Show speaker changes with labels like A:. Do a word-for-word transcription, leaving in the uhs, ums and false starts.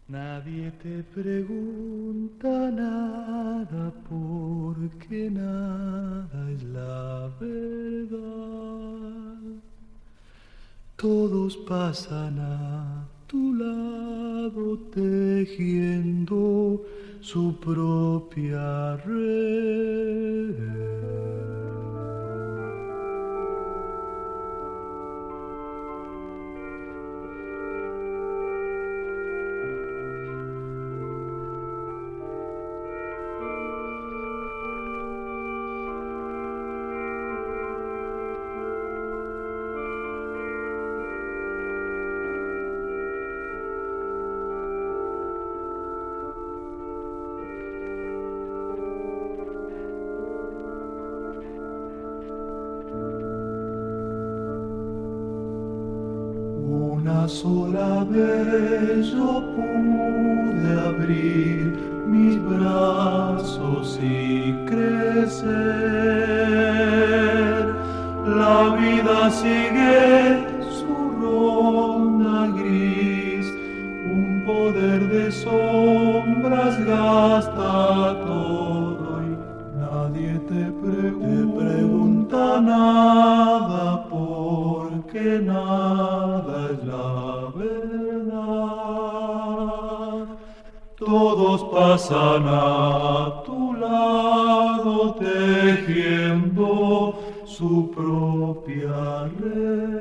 A: Nadie te pregunta nada porque nada es la verdad. Todos pasan a tu lado tejiendo su propia red. Una sola vez yo pude abrir mis brazos y crecer. La vida sigue su ronda gris, un poder de sombras gasta todo y nadie te pregunta, te pregunta nada porque nada es la verdad. Todos pasan a tu lado tejiendo su propia red.